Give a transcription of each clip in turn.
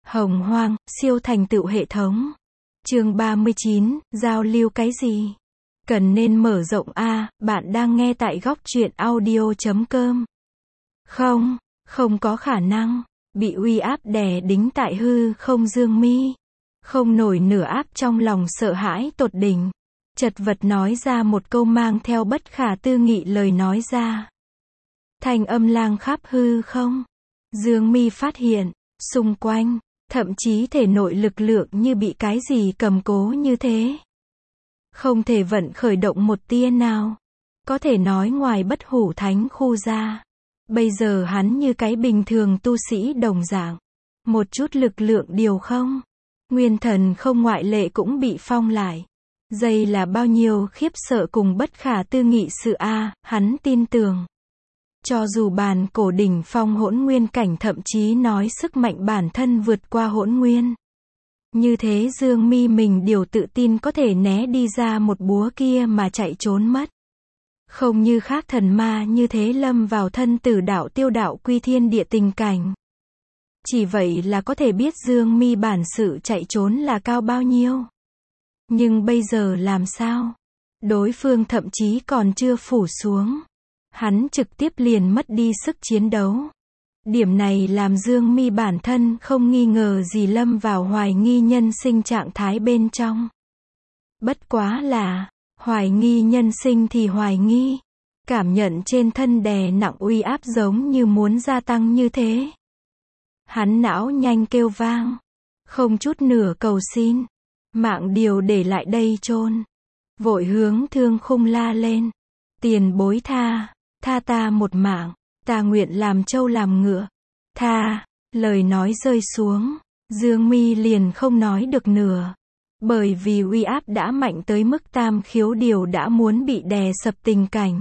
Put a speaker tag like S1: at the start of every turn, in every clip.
S1: Hồng Hoang, siêu thành tựu hệ thống. Chương 39, giao lưu cái gì? Cần nên mở rộng a, bạn đang nghe tại góc truyện audio.com. Không có khả năng. Bị uy áp đè đính tại hư không Dương Mi. Không nổi nửa áp trong lòng sợ hãi tột đỉnh. Chật vật nói ra một câu mang theo bất khả tư nghị lời nói ra. Thanh âm lang khắp hư không. Dương Mi phát hiện, xung quanh, thậm chí thể nội lực lượng như bị cái gì cầm cố như thế. Không thể vận khởi động một tia nào. Có thể nói ngoài bất hủ thánh khu ra. Bây giờ hắn như cái bình thường tu sĩ đồng dạng. Một chút lực lượng điều không. Nguyên thần không ngoại lệ cũng bị phong lại. Đây là bao nhiêu khiếp sợ cùng bất khả tư nghị sự a, hắn tin tưởng. Cho dù bàn cổ đỉnh phong hỗn nguyên cảnh thậm chí nói sức mạnh bản thân vượt qua hỗn nguyên. Như thế Dương Mi mình điều tự tin có thể né đi ra một búa kia mà chạy trốn mất. Không như khác thần ma như thế lâm vào thân tử đạo tiêu đạo quy thiên địa tình cảnh. Chỉ vậy là có thể biết Dương Mi bản sự chạy trốn là cao bao nhiêu. Nhưng bây giờ làm sao? Đối phương thậm chí còn chưa phủ xuống. Hắn trực tiếp liền mất đi sức chiến đấu. Điểm này làm Dương Mi bản thân không nghi ngờ gì lâm vào hoài nghi nhân sinh trạng thái bên trong. Bất quá là, hoài nghi nhân sinh thì hoài nghi. Cảm nhận trên thân đè nặng uy áp giống như muốn gia tăng như thế. Hắn não nhanh kêu vang. Không chút nửa cầu xin. Mạng điều để lại đây chôn. Vội hướng Thương Khung la lên. Tiền bối tha ta một mạng. Ta nguyện làm trâu làm ngựa. Tha, lời nói rơi xuống. Dương Mi liền không nói được nửa. Bởi vì uy áp đã mạnh tới mức tam khiếu điều đã muốn bị đè sập tình cảnh.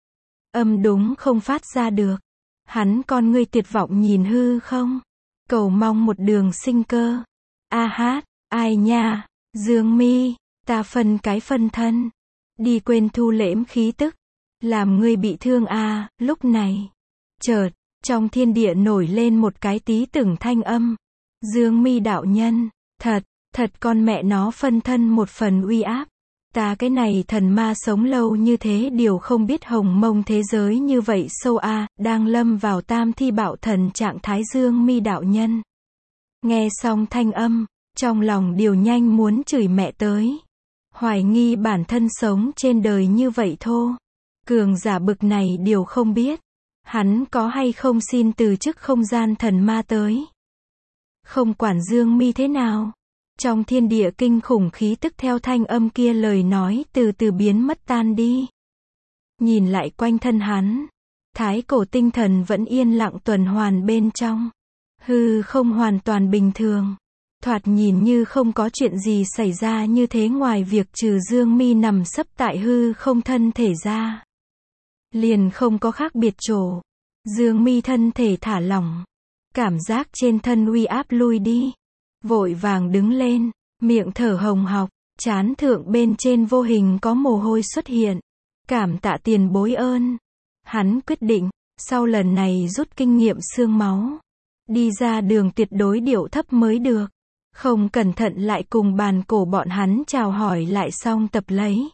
S1: Âm đúng không phát ra được. Hắn con ngươi tuyệt vọng nhìn hư không. Cầu mong một đường sinh cơ. A hát, ai nha, Dương Mi, ta phân cái phân thân. Đi quên thu liễm khí tức. Làm ngươi bị thương a, lúc này. Chợt, trong thiên địa nổi lên một cái tí từng thanh âm. Dương Mi đạo nhân, thật con mẹ nó phân thân một phần uy áp. Ta cái này thần ma sống lâu như thế điều không biết hồng mông thế giới như vậy sâu a, đang lâm vào tam thi bạo thần trạng thái Dương Mi đạo nhân. Nghe xong thanh âm, trong lòng điều nhanh muốn chửi mẹ tới. Hoài nghi bản thân sống trên đời như vậy thô. Cường giả bực này điều không biết. Hắn có hay không xin từ chức không gian thần ma tới. Không quản Dương Mi thế nào. Trong thiên địa kinh khủng khí tức theo thanh âm kia lời nói từ từ biến mất tan đi. Nhìn lại quanh thân hắn. Thái cổ tinh thần vẫn yên lặng tuần hoàn bên trong. Hư không hoàn toàn bình thường. Thoạt nhìn như không có chuyện gì xảy ra như thế ngoài việc trừ Dương Mi nằm sấp tại hư không thân thể ra. Liền không có khác biệt chỗ. Dương Mi thân thể thả lỏng. Cảm giác trên thân uy áp lui đi. Vội vàng đứng lên, miệng thở hồng hộc, trán thượng bên trên vô hình có mồ hôi xuất hiện. Cảm tạ tiền bối ơn. Hắn quyết định, sau lần này rút kinh nghiệm xương máu. Đi ra đường tuyệt đối điệu thấp mới được. Không cẩn thận lại cùng bàn cổ bọn hắn chào hỏi lại xong tập lấy.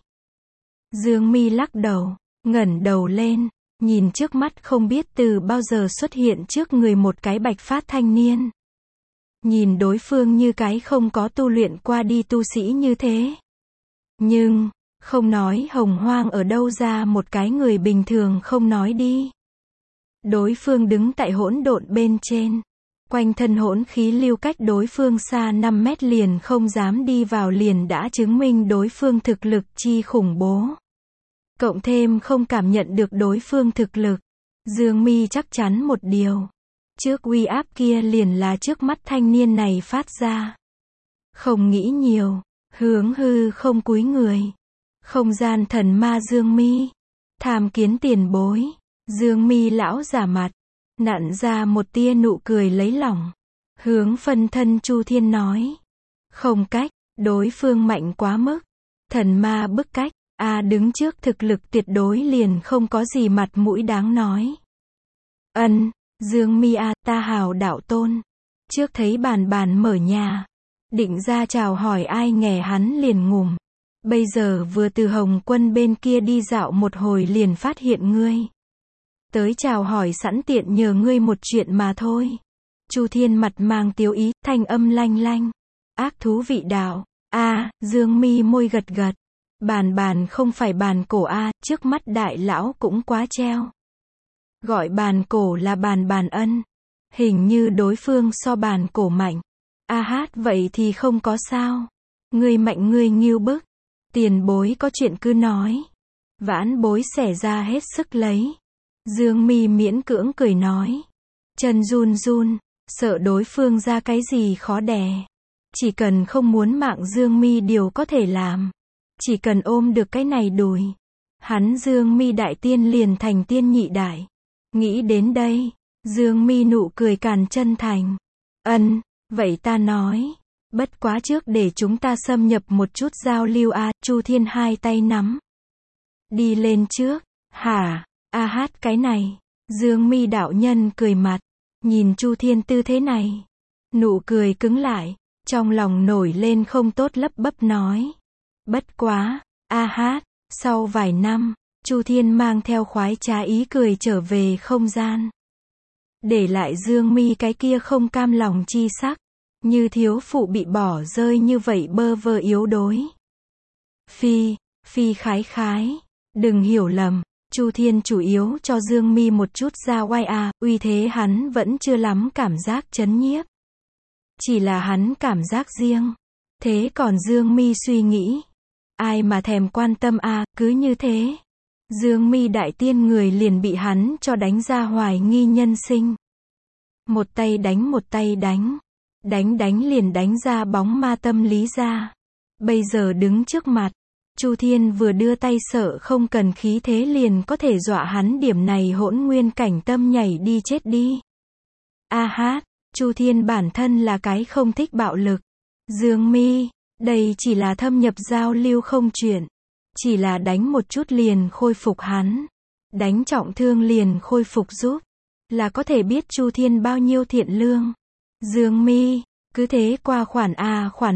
S1: Dương Mi lắc đầu, ngẩng đầu lên, nhìn trước mắt không biết từ bao giờ xuất hiện trước người một cái bạch phát thanh niên. Nhìn đối phương như cái không có tu luyện qua đi tu sĩ như thế. Nhưng, không nói hồng hoang ở đâu ra một cái người bình thường không nói đi. Đối phương đứng tại hỗn độn bên trên. Quanh thân hỗn khí lưu cách đối phương xa 5 mét liền không dám đi vào liền đã chứng minh đối phương thực lực chi khủng bố. Cộng thêm không cảm nhận được đối phương thực lực. Dương Mi chắc chắn một điều. Trước uy áp kia liền là trước mắt thanh niên này phát ra. Không nghĩ nhiều. Hướng hư không cúi người. Không gian thần ma Dương Mi. Tham kiến tiền bối. Dương Mi lão giả mặt. Nặn ra một tia nụ cười lấy lòng. Hướng phân thân Chu Thiên nói. Không cách, đối phương mạnh quá mức. Thần ma bức cách, đứng trước thực lực tuyệt đối liền không có gì mặt mũi đáng nói. Dương Mi ta hào đạo tôn. Trước thấy bàn bàn mở nhà, định ra chào hỏi ai nghè hắn liền ngủm. Bây giờ vừa từ Hồng Quân bên kia đi dạo một hồi liền phát hiện ngươi. Tới chào hỏi sẵn tiện nhờ ngươi một chuyện mà thôi. Chu Thiên mặt mang tiếu ý, thanh âm lanh lanh. Ác thú vị đạo. Dương Mi môi gật gật. Bàn bàn không phải bàn cổ trước mắt đại lão cũng quá treo. Gọi bàn cổ là bàn bàn ân. Hình như đối phương so bàn cổ mạnh. Vậy thì không có sao. Ngươi mạnh ngươi nghiêu bức. Tiền bối có chuyện cứ nói. Vãn bối xẻ ra hết sức lấy. Dương Mi miễn cưỡng cười nói. Chân run run, sợ đối phương ra cái gì khó đè. Chỉ cần không muốn mạng Dương Mi điều có thể làm. Chỉ cần ôm được cái này đùi. Hắn Dương Mi đại tiên liền thành tiên nhị đại. Nghĩ đến đây, Dương Mi nụ cười càn chân thành. Vậy ta nói. Bất quá trước để chúng ta xâm nhập một chút giao lưu Chu Thiên hai tay nắm. Đi lên trước. Hả? Cái này. Dương Mi đạo nhân cười mặt. Nhìn Chu Thiên tư thế này. Nụ cười cứng lại. Trong lòng nổi lên không tốt lấp bấp nói. Bất quá. Sau vài năm, Chu Thiên mang theo khoái trá ý cười trở về không gian. Để lại Dương Mi cái kia không cam lòng chi sắc. Như thiếu phụ bị bỏ rơi như vậy bơ vơ yếu đuối. Phi khái. Đừng hiểu lầm. Chu Thiên chủ yếu cho Dương Mi một chút ra oai uy thế hắn vẫn chưa lắm cảm giác chấn nhiếp. Chỉ là hắn cảm giác riêng. Thế còn Dương Mi suy nghĩ. Ai mà thèm quan tâm cứ như thế. Dương Mi đại tiên người liền bị hắn cho đánh ra hoài nghi nhân sinh. Một tay đánh. Đánh liền đánh ra bóng ma tâm lý ra. Bây giờ đứng trước mặt. Chu Thiên vừa đưa tay sợ không cần khí thế liền có thể dọa hắn điểm này hỗn nguyên cảnh tâm nhảy đi chết đi. Chu Thiên bản thân là cái không thích bạo lực. Dương Mi, đây chỉ là thâm nhập giao lưu không chuyện. Chỉ là đánh một chút liền khôi phục hắn. Đánh trọng thương liền khôi phục giúp. Là có thể biết Chu Thiên bao nhiêu thiện lương. Dương Mi, cứ thế qua khoản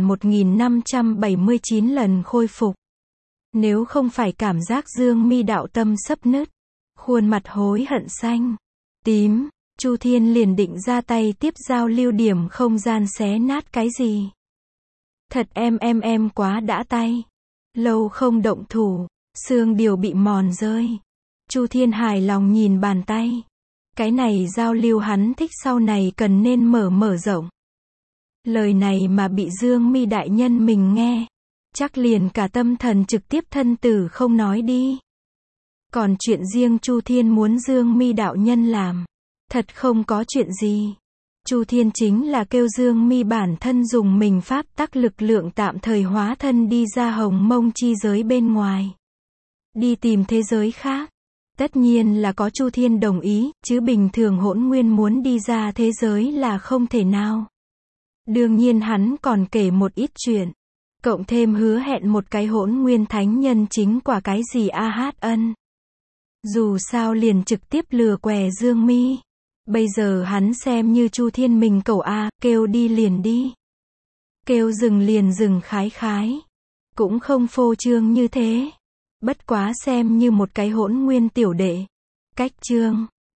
S1: 1579 lần khôi phục. Nếu không phải cảm giác Dương Mi đạo tâm sắp nứt, khuôn mặt hối hận xanh, tím, Chu Thiên liền định ra tay tiếp giao lưu điểm không gian xé nát cái gì. Thật em quá đã tay. Lâu không động thủ, xương điều bị mòn rơi. Chu Thiên hài lòng nhìn bàn tay. Cái này giao lưu hắn thích sau này cần nên mở rộng. Lời này mà bị Dương Mi đại nhân mình nghe. Chắc liền cả tâm thần trực tiếp thân tử không nói đi. Còn chuyện riêng Chu Thiên muốn Dương Mi đạo nhân làm. Thật không có chuyện gì. Chu Thiên chính là kêu Dương Mi bản thân dùng mình pháp tắc lực lượng tạm thời hóa thân đi ra hồng mông chi giới bên ngoài. Đi tìm thế giới khác. Tất nhiên là có Chu Thiên đồng ý, chứ bình thường hỗn nguyên muốn đi ra thế giới là không thể nào. Đương nhiên hắn còn kể một ít chuyện. Cộng thêm hứa hẹn một cái hỗn nguyên thánh nhân chính quả cái gì Dù sao liền trực tiếp lừa què Dương Mi. Bây giờ hắn xem như Chu Thiên mình cầu kêu đi liền đi. Kêu dừng liền dừng khái. Cũng không phô trương như thế. Bất quá xem như một cái hỗn nguyên tiểu đệ. Cách trương.